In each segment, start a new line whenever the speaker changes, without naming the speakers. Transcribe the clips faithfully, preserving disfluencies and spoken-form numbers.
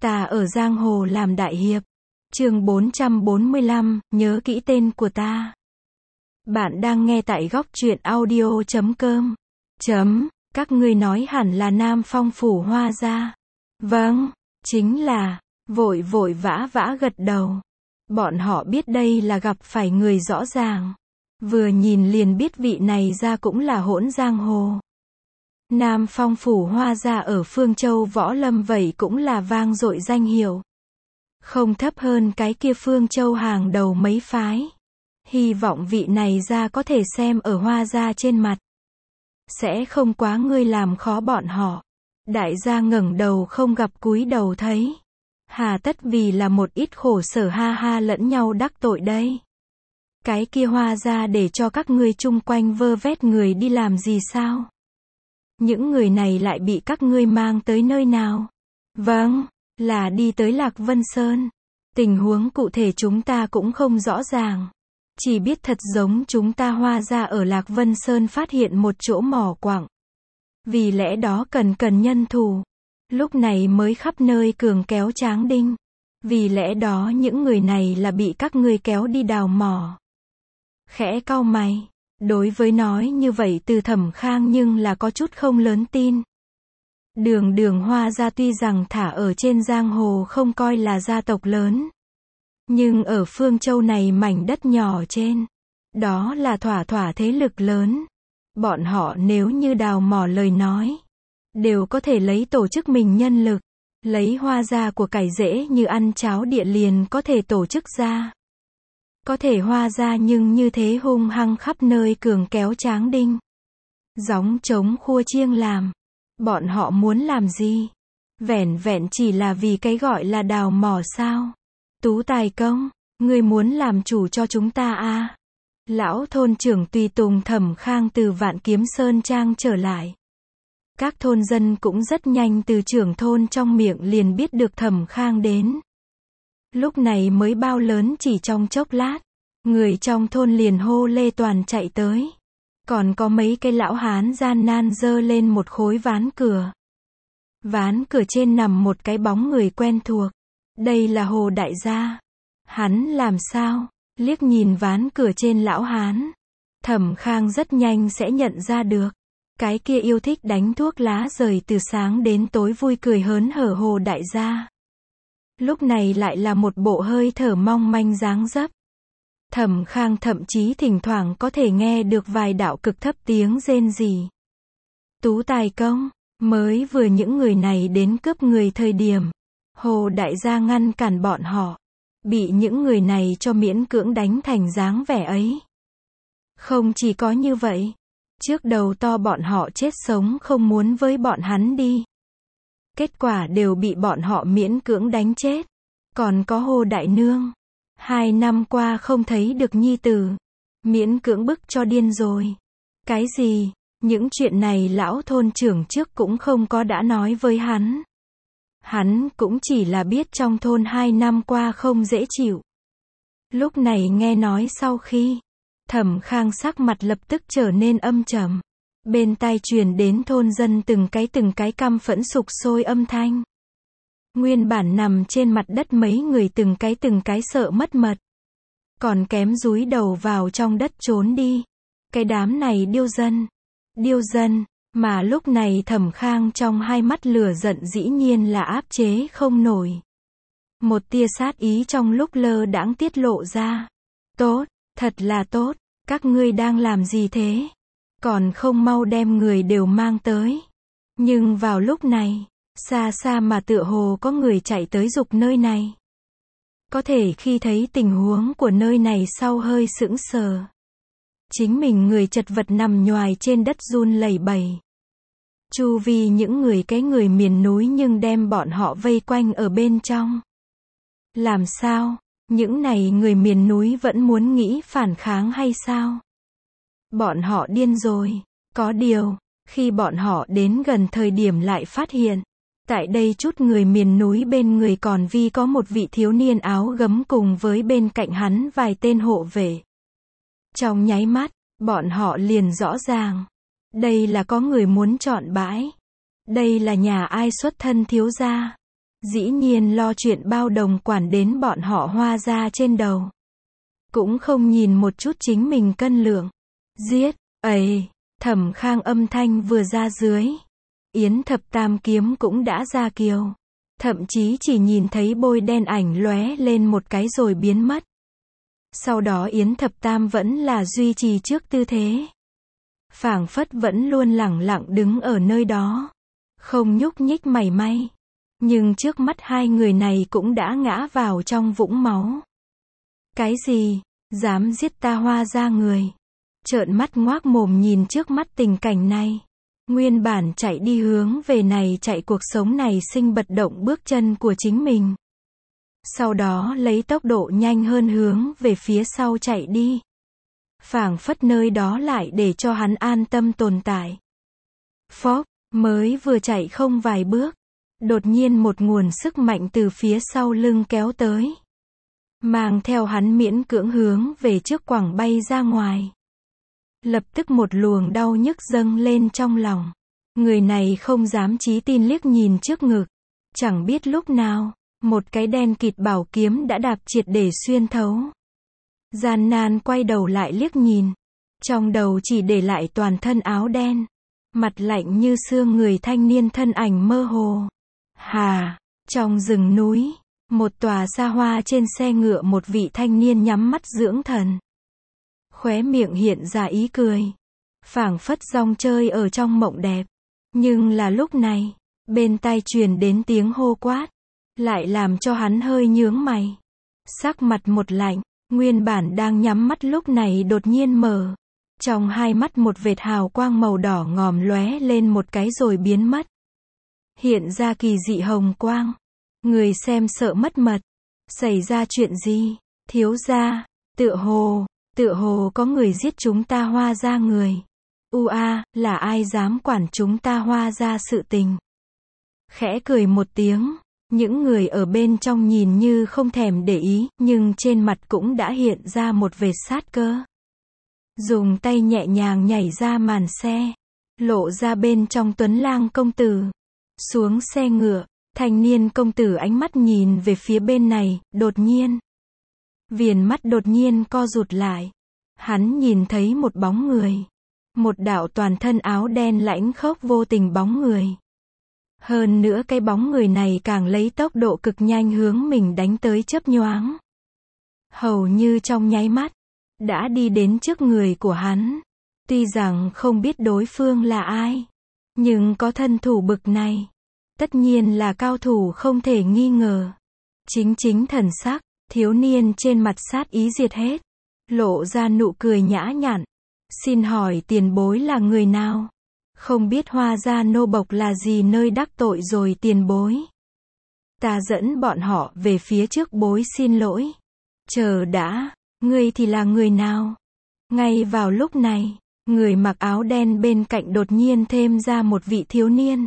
Ta ở giang hồ làm đại hiệp. Chương bốn trăm bốn mươi lăm, nhớ kỹ tên của ta. Bạn đang nghe tại góc truyện audio chấm com. Chấm, các ngươi nói hẳn là Nam Phong phủ Hoa gia. Vâng, chính là, vội vội vã vã gật đầu. Bọn họ biết đây là gặp phải người rõ ràng. Vừa nhìn liền biết vị này ra cũng là hỗn giang hồ. Nam Phong phủ Hoa gia ở Phương Châu Võ Lâm vậy cũng là vang dội danh hiệu. Không thấp hơn cái kia Phương Châu hàng đầu mấy phái. Hy vọng vị này ra có thể xem ở Hoa gia trên mặt. Sẽ không quá ngươi làm khó bọn họ. Đại gia ngẩng đầu không gặp cúi đầu thấy. Hà tất vì là một ít khổ sở ha ha lẫn nhau đắc tội đây. Cái kia Hoa gia để cho các ngươi chung quanh vơ vét người đi làm gì sao? Những người này lại bị các ngươi mang tới nơi nào? Vâng, là đi tới Lạc Vân Sơn. Tình huống cụ thể chúng ta cũng không rõ ràng. Chỉ biết thật giống chúng ta Hoa gia ở Lạc Vân Sơn phát hiện một chỗ mỏ quặng. Vì lẽ đó cần cần nhân thủ. Lúc này mới khắp nơi cường kéo Tráng Đinh. Vì lẽ đó những người này là bị các ngươi kéo đi đào mỏ. Khẽ cau mày. Đối với nói như vậy từ Thẩm Khang nhưng là có chút không lớn tin. Đường đường Hoa gia tuy rằng thả ở trên giang hồ không coi là gia tộc lớn. Nhưng ở Phương Châu này mảnh đất nhỏ trên. Đó là thỏa thỏa thế lực lớn. Bọn họ nếu như đào mỏ lời nói. Đều có thể lấy tổ chức mình nhân lực. Lấy Hoa gia của cải dễ như ăn cháo địa liền có thể tổ chức ra. Có thể Hoa gia nhưng như thế hung hăng khắp nơi cường kéo Tráng Đinh. Gióng trống khua chiêng làm. Bọn họ muốn làm gì? Vẻn vẹn chỉ là vì cái gọi là đào mỏ sao? Tú Tài Công, ngươi muốn làm chủ cho chúng ta à? Lão thôn trưởng tùy tùng Thẩm Khang từ Vạn Kiếm Sơn Trang trở lại. Các thôn dân cũng rất nhanh từ trưởng thôn trong miệng liền biết được Thẩm Khang đến. Lúc này mới bao lớn chỉ trong chốc lát. Người trong thôn liền hô lê toàn chạy tới. Còn có mấy cái lão hán gian nan dơ lên một khối ván cửa. Ván cửa trên nằm một cái bóng người quen thuộc. Đây là Hồ đại gia. Hắn làm sao? Liếc nhìn ván cửa trên lão hán. Thẩm Khang rất nhanh sẽ nhận ra được. Cái kia yêu thích đánh thuốc lá rời từ sáng đến tối vui cười hớn hở Hồ đại gia. Lúc này lại là một bộ hơi thở mong manh dáng dấp. Thẩm Khang thậm chí thỉnh thoảng có thể nghe được vài đạo cực thấp tiếng rên rỉ. Tú Tài Công, mới vừa những người này đến cướp người thời điểm. Hồ đại gia ngăn cản bọn họ. Bị những người này cho miễn cưỡng đánh thành dáng vẻ ấy. Không chỉ có như vậy. Trước đầu to bọn họ chết sống không muốn với bọn hắn đi. Kết quả đều bị bọn họ miễn cưỡng đánh chết. Còn có Hồ đại nương. Hai năm qua không thấy được nhi tử. Miễn cưỡng bức cho điên rồi. Cái gì? Những chuyện này lão thôn trưởng trước cũng không có đã nói với hắn. Hắn cũng chỉ là biết trong thôn hai năm qua không dễ chịu. Lúc này nghe nói sau khi. Thẩm Khang sắc mặt lập tức trở nên âm trầm. Bên tai truyền đến thôn dân từng cái từng cái căm phẫn sục sôi âm thanh. Nguyên bản nằm trên mặt đất mấy người từng cái từng cái sợ mất mật. Còn kém dúi đầu vào trong đất trốn đi. Cái đám này điêu dân. Điêu dân, mà lúc này Thẩm Khang trong hai mắt lửa giận dĩ nhiên là áp chế không nổi. Một tia sát ý trong lúc lơ đãng tiết lộ ra. Tốt, thật là tốt, các ngươi đang làm gì thế? Còn không mau đem người đều mang tới. Nhưng vào lúc này. Xa xa mà tựa hồ có người chạy tới giục nơi này. Có thể khi thấy tình huống của nơi này sau hơi sững sờ. Chính mình người chật vật nằm nhoài trên đất run lẩy bẩy. Chu vi những người cái người miền núi nhưng đem bọn họ vây quanh ở bên trong. Làm sao? Những này người miền núi vẫn muốn nghĩ phản kháng hay sao? Bọn họ điên rồi. Có điều, khi bọn họ đến gần thời điểm lại phát hiện. Tại đây chút người miền núi bên người còn vi có một vị thiếu niên áo gấm cùng với bên cạnh hắn vài tên hộ vệ. Trong nháy mắt, bọn họ liền rõ ràng. Đây là có người muốn chọn bãi. Đây là nhà ai xuất thân thiếu gia. Dĩ nhiên lo chuyện bao đồng quản đến bọn họ Hoa gia trên đầu. Cũng không nhìn một chút chính mình cân lượng. Giết, ầy, Thẩm Khang âm thanh vừa ra dưới. Yến Thập Tam kiếm cũng đã ra kiều. Thậm chí chỉ nhìn thấy bôi đen ảnh lóe lên một cái rồi biến mất. Sau đó Yến Thập Tam vẫn là duy trì trước tư thế. Phảng phất vẫn luôn lẳng lặng đứng ở nơi đó. Không nhúc nhích mảy may. Nhưng trước mắt hai người này cũng đã ngã vào trong vũng máu. Cái gì? Dám giết ta Hoa gia người? Trợn mắt ngoác mồm nhìn trước mắt tình cảnh này. Nguyên bản chạy đi hướng về này chạy cuộc sống này sinh bật động bước chân của chính mình. Sau đó lấy tốc độ nhanh hơn hướng về phía sau chạy đi. Phảng phất nơi đó lại để cho hắn an tâm tồn tại. Phốc, mới vừa chạy không vài bước. Đột nhiên một nguồn sức mạnh từ phía sau lưng kéo tới. Mang theo hắn miễn cưỡng hướng về trước quẳng bay ra ngoài. Lập tức một luồng đau nhức dâng lên trong lòng. Người này không dám chí tin liếc nhìn trước ngực. Chẳng biết lúc nào, một cái đen kịt bảo kiếm đã đạp triệt để xuyên thấu. Gian nan quay đầu lại liếc nhìn. Trong đầu chỉ để lại toàn thân áo đen. Mặt lạnh như xương người thanh niên thân ảnh mơ hồ. Hà, trong rừng núi, một tòa xa hoa trên xe ngựa một vị thanh niên nhắm mắt dưỡng thần. Khóe miệng hiện ra ý cười. Phảng phất rong chơi ở trong mộng đẹp. Nhưng là lúc này, bên tai truyền đến tiếng hô quát. Lại làm cho hắn hơi nhướng mày. Sắc mặt một lạnh, nguyên bản đang nhắm mắt lúc này đột nhiên mở. Trong hai mắt một vệt hào quang màu đỏ ngòm lóe lên một cái rồi biến mất. Hiện ra kỳ dị hồng quang. Người xem sợ mất mật. Xảy ra chuyện gì? Thiếu gia, tựa hồ, tựa hồ có người giết chúng ta Hoa gia người. U a, là ai dám quản chúng ta Hoa gia sự tình? Khẽ cười một tiếng, những người ở bên trong nhìn như không thèm để ý, nhưng trên mặt cũng đã hiện ra một vệt sát cơ. Dùng tay nhẹ nhàng nhảy ra màn xe, lộ ra bên trong Tuấn Lang công tử. Xuống xe ngựa, thanh niên công tử ánh mắt nhìn về phía bên này, đột nhiên. Viền mắt đột nhiên co rụt lại. Hắn nhìn thấy một bóng người. Một đạo toàn thân áo đen lãnh khốc vô tình bóng người. Hơn nữa cái bóng người này càng lấy tốc độ cực nhanh hướng mình đánh tới chớp nhoáng. Hầu như trong nháy mắt, đã đi đến trước người của hắn. Tuy rằng không biết đối phương là ai, nhưng có thân thủ bực này, tất nhiên là cao thủ không thể nghi ngờ. Chính chính thần sắc, thiếu niên trên mặt sát ý diệt hết, lộ ra nụ cười nhã nhặn. Xin hỏi tiền bối là người nào? Không biết Hoa gia nô bộc là gì nơi đắc tội rồi tiền bối. Ta dẫn bọn họ về phía trước bối xin lỗi. Chờ đã, ngươi thì là người nào? Ngay vào lúc này, người mặc áo đen bên cạnh đột nhiên thêm ra một vị thiếu niên.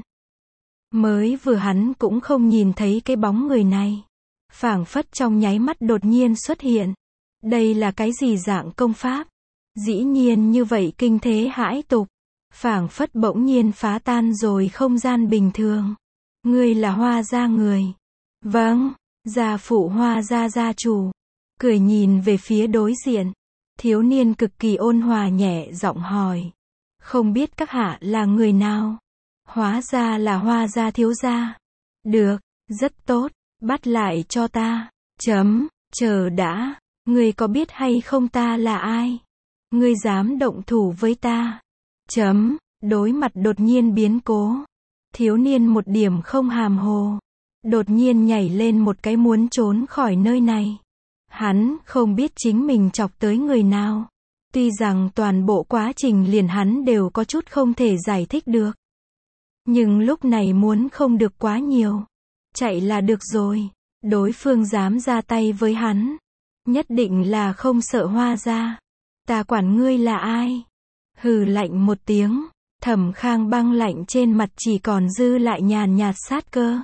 Mới vừa hắn cũng không nhìn thấy cái bóng người này. Phảng phất trong nháy mắt đột nhiên xuất hiện. Đây là cái gì dạng công pháp? Dĩ nhiên như vậy kinh thế hãi tục. Phảng phất bỗng nhiên phá tan rồi không gian bình thường. Ngươi là Hoa gia người. Vâng, gia phụ Hoa gia gia chủ. Cười nhìn về phía đối diện. Thiếu niên cực kỳ ôn hòa nhẹ giọng hỏi. Không biết các hạ là người nào? Hóa ra là Hoa gia thiếu gia. Được, rất tốt, bắt lại cho ta. Chấm, chờ đã, ngươi có biết hay không ta là ai? Ngươi dám động thủ với ta? Chấm, đối mặt đột nhiên biến cố. Thiếu niên một điểm không hàm hồ. Đột nhiên nhảy lên một cái muốn trốn khỏi nơi này. Hắn không biết chính mình chọc tới người nào. Tuy rằng toàn bộ quá trình liền hắn đều có chút không thể giải thích được. Nhưng lúc này muốn không được quá nhiều. Chạy là được rồi. Đối phương dám ra tay với hắn. Nhất định là không sợ Hoa gia. Ta quản ngươi là ai? Hừ lạnh một tiếng. Thẩm Khang băng lạnh trên mặt chỉ còn dư lại nhàn nhạt sát cơ.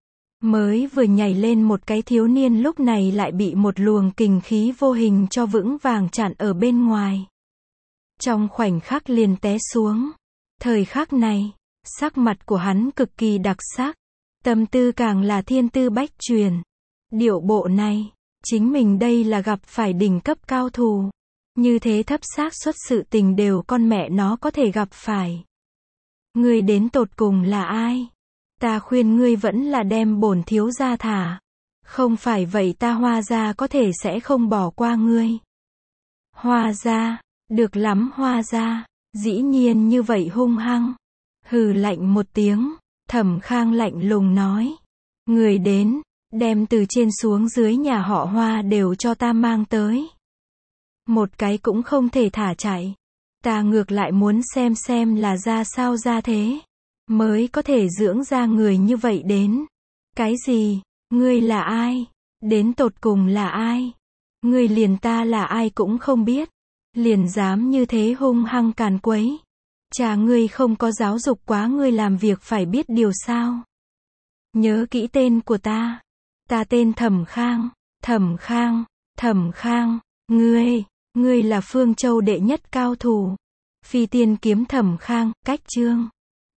Mới vừa nhảy lên một cái thiếu niên lúc này lại bị một luồng kình khí vô hình cho vững vàng chặn ở bên ngoài. Trong khoảnh khắc liền té xuống. Thời khắc này, sắc mặt của hắn cực kỳ đặc sắc. Tâm tư càng là thiên tư bách truyền. Điệu bộ này, chính mình đây là gặp phải đỉnh cấp cao thủ. Như thế thấp xác suất sự tình đều con mẹ nó có thể gặp phải. Ngươi đến tột cùng là ai? Ta khuyên ngươi vẫn là đem bổn thiếu gia thả. Không phải vậy ta Hoa gia có thể sẽ không bỏ qua ngươi. Hoa gia, được lắm Hoa gia, dĩ nhiên như vậy hung hăng. Hừ lạnh một tiếng, Thẩm Khang lạnh lùng nói. Người đến, đem từ trên xuống dưới nhà họ Hoa đều cho ta mang tới. Một cái cũng không thể thả chạy. Ta ngược lại muốn xem xem là ra sao ra thế. Mới có thể dưỡng ra người như vậy đến. Cái gì? Ngươi là ai? Đến tột cùng là ai? Ngươi liền ta là ai cũng không biết. Liền dám như thế hung hăng càn quấy. Cha ngươi không có giáo dục quá ngươi làm việc phải biết điều sao? Nhớ kỹ tên của ta. Ta tên Thẩm Khang. Thẩm Khang, Thẩm Khang, ngươi, ngươi là Phương Châu đệ nhất cao thủ. Phi tiên kiếm Thẩm Khang, cách chương.